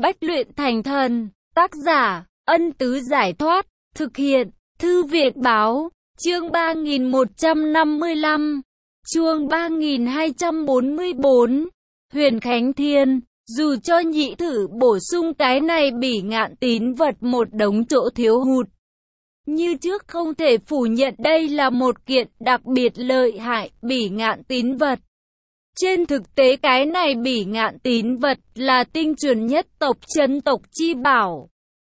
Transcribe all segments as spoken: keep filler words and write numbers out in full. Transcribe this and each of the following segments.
Bách luyện thành thần. Tác giả, Ân Tứ Giải Thoát. Thực hiện, Thư viện Báo. Chương ba nghìn một trăm năm mươi lăm. Chương ba nghìn hai trăm bốn mươi bốn. Huyền Khánh Thiên. Dù cho nhị thử bổ sung cái này bỉ ngạn tín vật một đống chỗ thiếu hụt. Như trước không thể phủ nhận đây là một kiện đặc biệt lợi hại bỉ ngạn tín vật. Trên thực tế cái này bỉ ngạn tín vật là tinh chuẩn nhất tộc chân tộc chi bảo.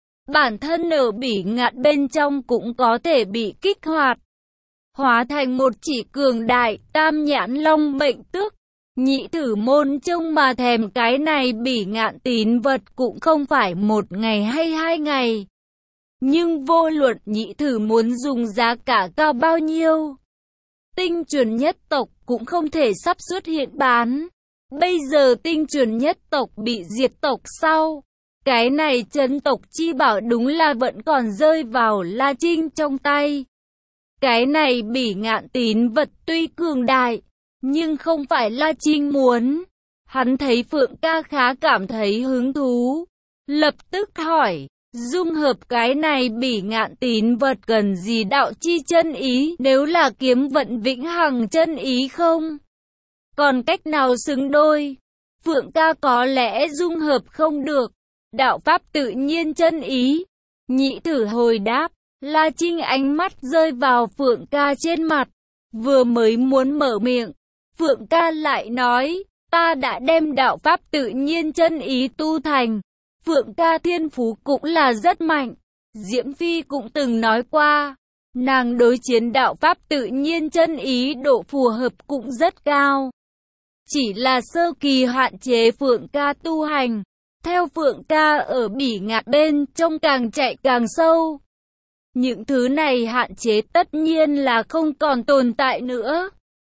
Bản thân ở bỉ ngạn bên trong cũng có thể bị kích hoạt, hóa thành một chỉ cường đại tam nhãn long mệnh tước. Nhị thử môn trông mà thèm cái này bỉ ngạn tín vật cũng không phải một ngày hay hai ngày. Nhưng vô luận nhị thử muốn dùng giá cả cao bao nhiêu, tinh chuẩn nhất tộc cũng không thể sắp xuất hiện bán. Bây giờ tinh chuẩn nhất tộc bị diệt tộc sau, cái này chân tộc chi bảo đúng là vẫn còn rơi vào La Trinh trong tay. Cái này bỉ ngạn tín vật tuy cường đại, nhưng không phải La Trinh muốn. Hắn thấy Phượng ca khá cảm thấy hứng thú, lập tức hỏi, dung hợp cái này bỉ ngạn tín vật cần gì đạo chi chân ý, nếu là kiếm vận vĩnh hằng chân ý không? Còn cách nào xứng đôi? Phượng ca có lẽ dung hợp không được. Đạo pháp tự nhiên chân ý. Nhị thử hồi đáp. La Trinh ánh mắt rơi vào Phượng ca trên mặt, vừa mới muốn mở miệng, Phượng ca lại nói, ta đã đem đạo pháp tự nhiên chân ý tu thành. Phượng ca thiên phú cũng là rất mạnh. Diễm Phi cũng từng nói qua, nàng đối chiến đạo pháp tự nhiên chân ý độ phù hợp cũng rất cao. Chỉ là sơ kỳ hạn chế Phượng ca tu hành. Theo Phượng ca ở bỉ ngạn bên trong càng chạy càng sâu. Những thứ này hạn chế tất nhiên là không còn tồn tại nữa.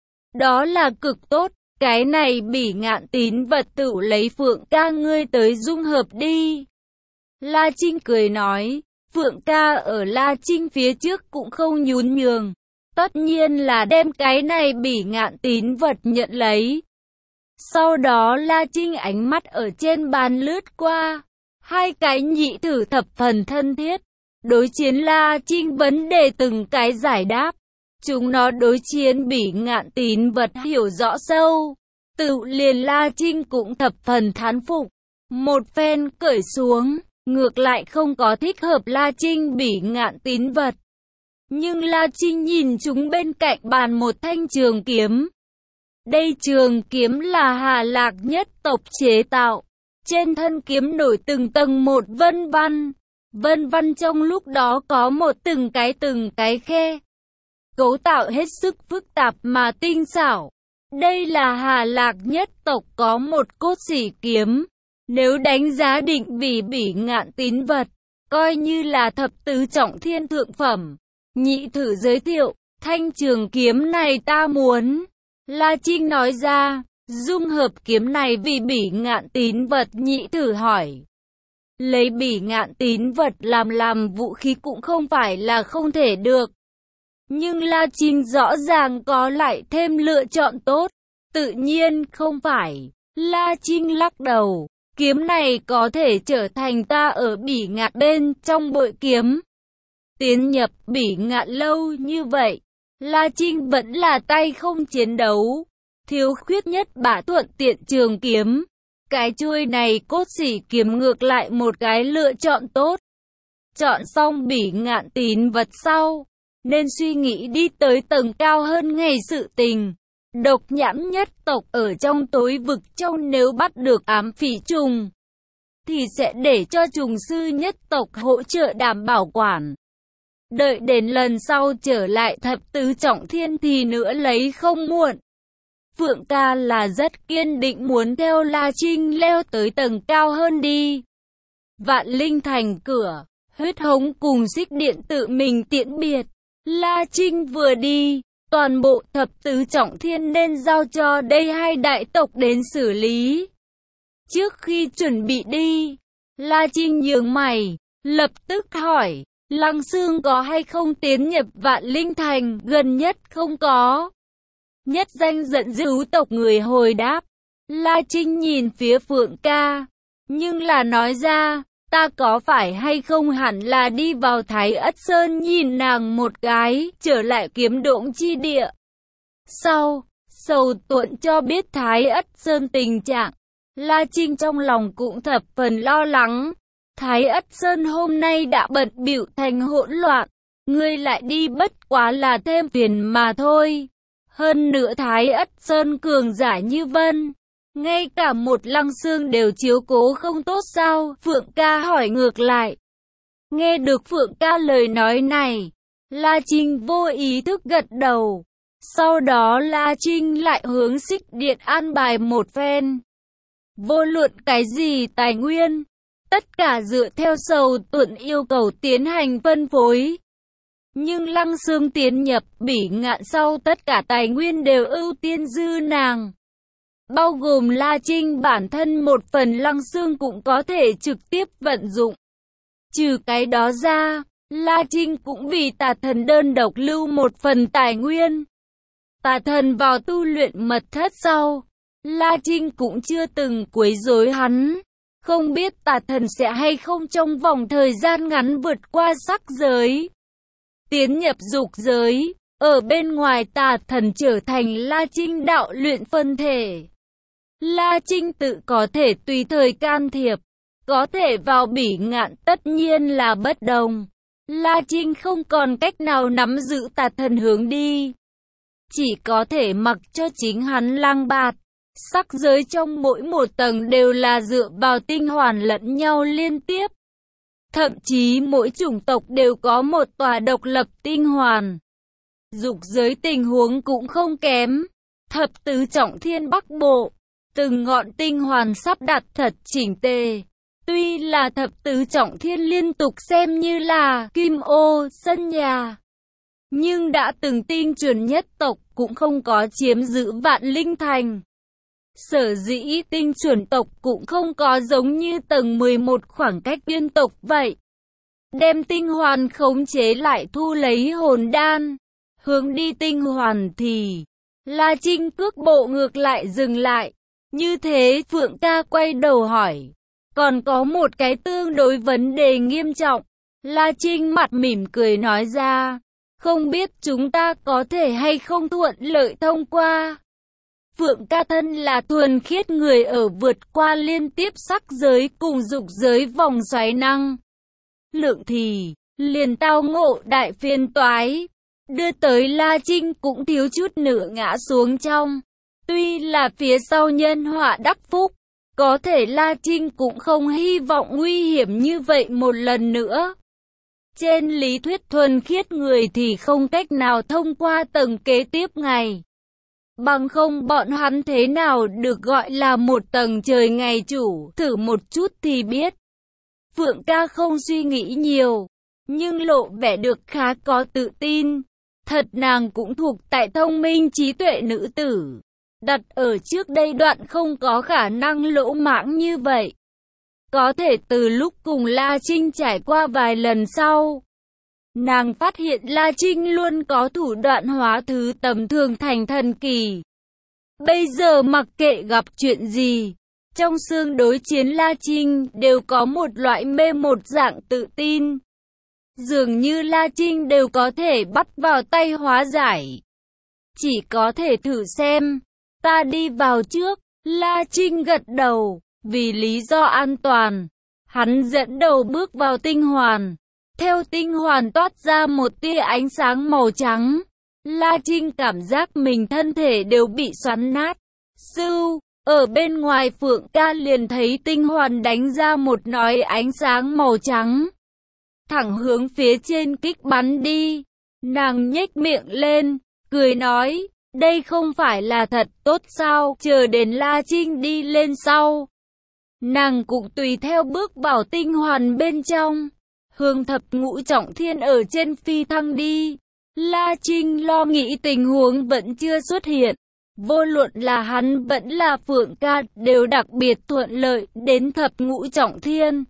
Đó là cực tốt. Cái này bỉ ngạn tín vật tự lấy Phượng ca ngươi tới dung hợp đi. La Trinh cười nói. Phượng ca ở La Trinh phía trước cũng không nhún nhường. Tất nhiên là đem cái này bỉ ngạn tín vật nhận lấy. Sau đó La Trinh ánh mắt ở trên bàn lướt qua. Hai cái nhị thử thập phần thân thiết. Đối chiến La Trinh vấn đề từng cái giải đáp. Chúng nó đối chiến bỉ ngạn tín vật hiểu rõ sâu. Tự liền La Trinh cũng thập phần thán phục. Một phen cởi xuống, ngược lại không có thích hợp La Trinh bỉ ngạn tín vật. Nhưng La Trinh nhìn chúng bên cạnh bàn một thanh trường kiếm. Đây trường kiếm là Hà Lạc nhất tộc chế tạo. Trên thân kiếm nổi từng tầng một vân văn. Vân văn trong lúc đó có một từng cái từng cái khe. Cấu tạo hết sức phức tạp mà tinh xảo. Đây là Hà Lạc nhất tộc có một cốt xỉ kiếm. Nếu đánh giá định vì bỉ ngạn tín vật, coi như là thập tứ trọng thiên thượng phẩm. Nhị thử giới thiệu, thanh trường kiếm này ta muốn. La Trinh nói ra, dung hợp kiếm này vì bỉ ngạn tín vật. Nhị thử hỏi, lấy bỉ ngạn tín vật làm làm vũ khí cũng không phải là không thể được. Nhưng La Trinh rõ ràng có lại thêm lựa chọn tốt. Tự nhiên không phải. La Trinh lắc đầu, kiếm này có thể trở thành ta ở bỉ ngạn bên trong bội kiếm. Tiến nhập bỉ ngạn lâu như vậy, La Trinh vẫn là tay không chiến đấu. Thiếu khuyết nhất bả thuận tiện trường kiếm. Cái chuôi này cốt xỉ kiếm ngược lại một cái lựa chọn tốt. Chọn xong bỉ ngạn tín vật sau, nên suy nghĩ đi tới tầng cao hơn ngày sự tình. Độc nhãn nhất tộc ở trong tối vực trong nếu bắt được ám phỉ trùng, thì sẽ để cho trùng sư nhất tộc hỗ trợ đảm bảo quản. Đợi đến lần sau trở lại thập tứ trọng thiên thì nữa lấy không muộn. Phượng ca là rất kiên định muốn theo La Trinh leo tới tầng cao hơn đi. Vạn Linh thành cửa, Huyết Hống cùng Xích Điện tự mình tiễn biệt. La Trinh vừa đi, toàn bộ thập tứ trọng thiên nên giao cho đây hai đại tộc đến xử lý. Trước khi chuẩn bị đi, La Trinh nhướng mày, lập tức hỏi, Lăng Xương có hay không tiến nhập Vạn Linh thành? Gần nhất không có. Nhất danh giận dữ tộc người hồi đáp. La Trinh nhìn phía Phượng ca, Nhưng là nói ra, ta có phải hay không hẳn là đi vào Thái Ất Sơn nhìn nàng một cái, trở lại kiếm độn chi địa. Sau, Sầu Tuộn cho biết Thái Ất Sơn tình trạng, La Trinh trong lòng cũng thập phần lo lắng. Thái Ất Sơn hôm nay đã bận bịu thành hỗn loạn, ngươi lại đi bất quá là thêm phiền mà thôi. Hơn nữa Thái Ất Sơn cường giả như vân, ngay cả một Lăng Xương đều chiếu cố không tốt sao? Phượng ca hỏi ngược lại. Nghe được Phượng ca lời nói này, La Trinh vô ý thức gật đầu. Sau đó La Trinh lại hướng Xích Điện an bài một phen. Vô luận cái gì tài nguyên, tất cả dựa theo Sầu Tuộn yêu cầu tiến hành phân phối. Nhưng Lăng Xương tiến nhập Bỉ Ngạn sau tất cả tài nguyên đều ưu tiên dư nàng. Bao gồm La Trinh bản thân một phần Lăng Xương cũng có thể trực tiếp vận dụng. Trừ cái đó ra, La Trinh cũng vì Tà Thần đơn độc lưu một phần tài nguyên. Tà Thần vào tu luyện mật thất sau, La Trinh cũng chưa từng quấy rối hắn. Không biết Tà Thần sẽ hay không trong vòng thời gian ngắn vượt qua sắc giới, tiến nhập dục giới. Ở bên ngoài Tà Thần trở thành La Trinh đạo luyện phân thể. La Trinh tự có thể tùy thời can thiệp, có thể vào Bỉ Ngạn tất nhiên là bất đồng. La Trinh không còn cách nào nắm giữ Tà Thần hướng đi, chỉ có thể mặc cho chính hắn lang bạt. Sắc giới trong mỗi một tầng đều là dựa vào tinh hoàn lẫn nhau liên tiếp. Thậm chí mỗi chủng tộc đều có một tòa độc lập tinh hoàn. Dục giới tình huống cũng không kém. Thập tứ trọng thiên Bắc Bộ, từng ngọn tinh hoàn sắp đặt thật chỉnh tề. Tuy là thập tứ trọng thiên liên tục xem như là kim ô sân nhà, nhưng đã từng tinh chuẩn nhất tộc cũng không có chiếm giữ Vạn Linh Thành. Sở dĩ tinh chuẩn tộc cũng không có giống như tầng mười một khoảng cách biên tộc vậy. Đem tinh hoàn khống chế lại thu lấy hồn đan. Hướng đi tinh hoàn thì La Trinh cước bộ ngược lại dừng lại. Như thế Phượng ca quay đầu hỏi. Còn có một cái tương đối vấn đề nghiêm trọng. La Trinh mặt mỉm cười nói ra. Không biết chúng ta có thể hay không thuận lợi thông qua. Phượng ca thân là thuần khiết người ở vượt qua liên tiếp sắc giới cùng dục giới vòng xoáy năng lượng thì liền tao ngộ đại phiền toái, đưa tới La Trinh cũng thiếu chút nữa ngã xuống trong. Tuy là phía sau nhân họa đắc phúc, có thể La Trinh cũng không hy vọng nguy hiểm như vậy một lần nữa. Trên lý thuyết thuần khiết người thì không cách nào thông qua tầng kế tiếp ngày. Bằng không bọn hắn thế nào được gọi là một tầng trời ngày chủ, thử một chút thì biết. Phượng ca không suy nghĩ nhiều, nhưng lộ vẻ được khá có tự tin. Thật nàng cũng thuộc tại thông minh trí tuệ nữ tử. Đặt ở trước đây đoạn không có khả năng lỗ mãng như vậy. Có thể từ lúc cùng La Trinh trải qua vài lần sau, nàng phát hiện La Trinh luôn có thủ đoạn hóa thứ tầm thường thành thần kỳ. Bây giờ mặc kệ gặp chuyện gì, trong xương đối chiến La Trinh đều có một loại mê một dạng tự tin. Dường như La Trinh đều có thể bắt vào tay hóa giải. Chỉ có thể thử xem. Ta đi vào trước. La Trinh gật đầu. Vì lý do an toàn, hắn dẫn đầu bước vào tinh hoàn. Theo tinh hoàn toát ra một tia ánh sáng màu trắng. La Trinh cảm giác mình thân thể đều bị xoắn nát. Sưu, ở bên ngoài Phượng ca liền thấy tinh hoàn đánh ra một nói ánh sáng màu trắng. Thẳng hướng phía trên kích bắn đi. Nàng nhếch miệng lên, cười nói, đây không phải là thật tốt sao, chờ đến La Trinh đi lên sau. Nàng cũng tùy theo bước vào tinh hoàn bên trong, hướng thập ngũ trọng thiên ở trên phi thăng đi. La Trinh lo nghĩ tình huống vẫn chưa xuất hiện. Vô luận là hắn vẫn là Phượng ca đều đặc biệt thuận lợi đến thập ngũ trọng thiên.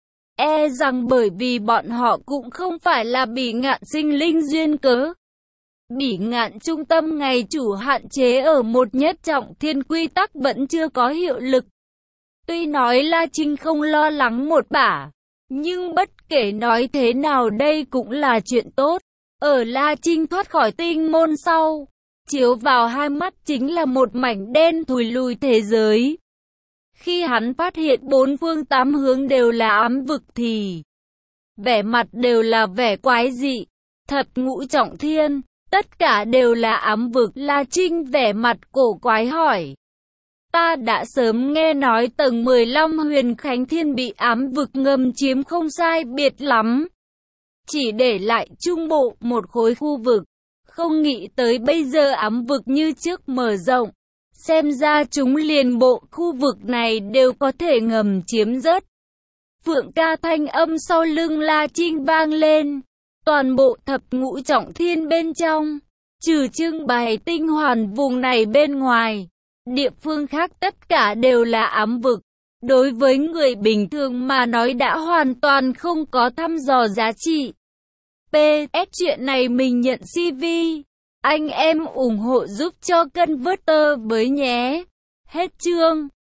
E rằng bởi vì bọn họ cũng không phải là Bỉ Ngạn sinh linh duyên cớ. Bỉ Ngạn trung tâm ngày chủ hạn chế ở một nhất trọng thiên quy tắc vẫn chưa có hiệu lực. Tuy nói La Trinh không lo lắng một bả, nhưng bất kể nói thế nào đây cũng là chuyện tốt. Ở La Trinh thoát khỏi tinh môn sau, chiếu vào hai mắt chính là một mảnh đen thùi lùi thế giới. Khi hắn phát hiện bốn phương tám hướng đều là ám vực thì vẻ mặt đều là vẻ quái dị. Thập ngũ trọng thiên, tất cả đều là ám vực. La Trinh vẻ mặt cổ quái hỏi. Ta đã sớm nghe nói tầng mười lăm Huyền Khánh Thiên bị ám vực ngầm chiếm không sai biệt lắm. Chỉ để lại trung bộ một khối khu vực. Không nghĩ tới bây giờ ám vực như trước mở rộng. Xem ra chúng liền bộ khu vực này đều có thể ngầm chiếm rất. Phượng ca thanh âm sau lưng La Trinh vang lên. Toàn bộ thập ngũ trọng thiên bên trong, trừ trưng bày tinh hoàn vùng này bên ngoài, địa phương khác tất cả đều là ám vực. Đối với người bình thường mà nói đã hoàn toàn không có thăm dò giá trị. pê ét chuyện này mình nhận xê vê. Anh em ủng hộ giúp cho Converter với nhé. Hết chương.